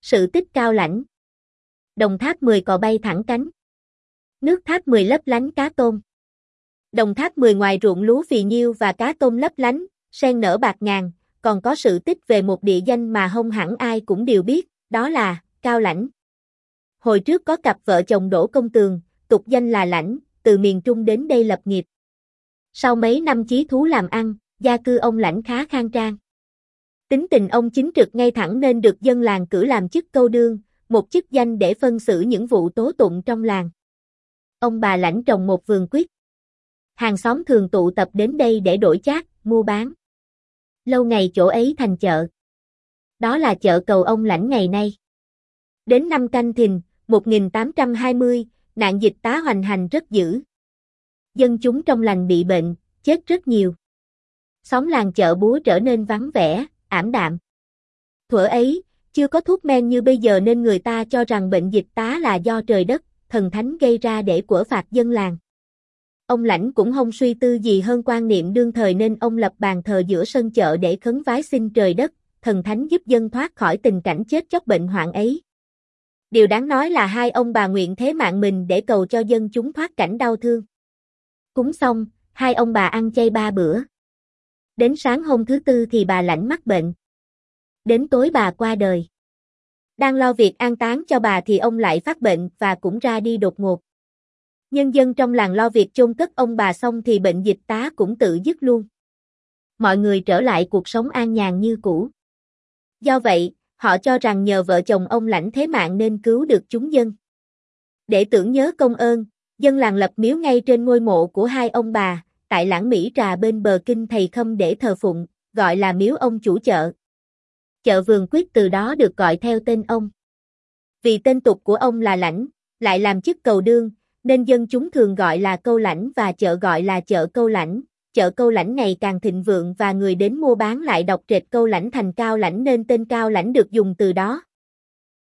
Sự tích Cao Lãnh. Đồng tháp 10 cò bay thẳng cánh. Nước tháp 10 lấp lánh cá tôm. Đồng tháp 10 ngoài ruộng lúa phì nhiêu và cá tôm lấp lánh, sen nở bạc ngàn, còn có sự tích về một địa danh mà không hẳn ai cũng đều biết, đó là Cao Lãnh. Hồi trước có cặp vợ chồng Đỗ Công Tường, tục danh là Lãnh, từ miền Trung đến đây lập nghiệp. Sau mấy năm chí thú làm ăn, gia cư ông Lãnh khá khang trang. Tính tình ông chính trực ngay thẳng nên được dân làng cử làm chức câu đương, một chức danh để phân xử những vụ tố tụng trong làng. Ông bà Lãnh trồng một vườn quýt. Hàng xóm thường tụ tập đến đây để đổi chác, mua bán. Lâu ngày chỗ ấy thành chợ. Đó là chợ cầu ông Lãnh ngày nay. Đến năm Canh Thìn, 1820, nạn dịch tá hoành hành rất dữ. Dân chúng trong làng bị bệnh, chết rất nhiều. Xóm làng chợ búa trở nên vắng vẻ, ảm đạm. Thuở ấy, chưa có thuốc men như bây giờ nên người ta cho rằng bệnh dịch tá là do trời đất, thần thánh gây ra để quở phạt dân làng. Ông Lãnh cũng không suy tư gì hơn quan niệm đương thời nên ông lập bàn thờ giữa sân chợ để khấn vái xin trời đất, thần thánh giúp dân thoát khỏi tình cảnh chết chóc bệnh hoạn ấy. Điều đáng nói là hai ông bà nguyện thế mạng mình để cầu cho dân chúng thoát cảnh đau thương. Cúng xong, hai ông bà ăn chay 3 bữa. Đến sáng hôm thứ tư thì bà Lãnh mắc bệnh. Đến tối bà qua đời. Đang lo việc an táng cho bà thì ông lại phát bệnh và cũng ra đi đột ngột. Nhân dân trong làng lo việc chôn cất ông bà xong thì bệnh dịch tá cũng tự dứt luôn. Mọi người trở lại cuộc sống an nhàn như cũ. Do vậy, họ cho rằng nhờ vợ chồng ông Lãnh thế mạng nên cứu được chúng dân. Để tưởng nhớ công ơn, dân làng lập miếu ngay trên ngôi mộ của hai ông bà, tại Lãng Mỹ Trà bên bờ kinh Thầy Khâm để thờ phụng, gọi là miếu ông chủ chợ. Chợ Vườn Quýt từ đó được gọi theo tên ông. Vì tên tục của ông là Lãnh, lại làm chức cầu đương, nên dân chúng thường gọi là Câu Lãnh và chợ gọi là chợ Câu Lãnh. Chợ Câu Lãnh ngày càng thịnh vượng và người đến mua bán lại đọc trệch Câu Lãnh thành Cao Lãnh nên tên Cao Lãnh được dùng từ đó.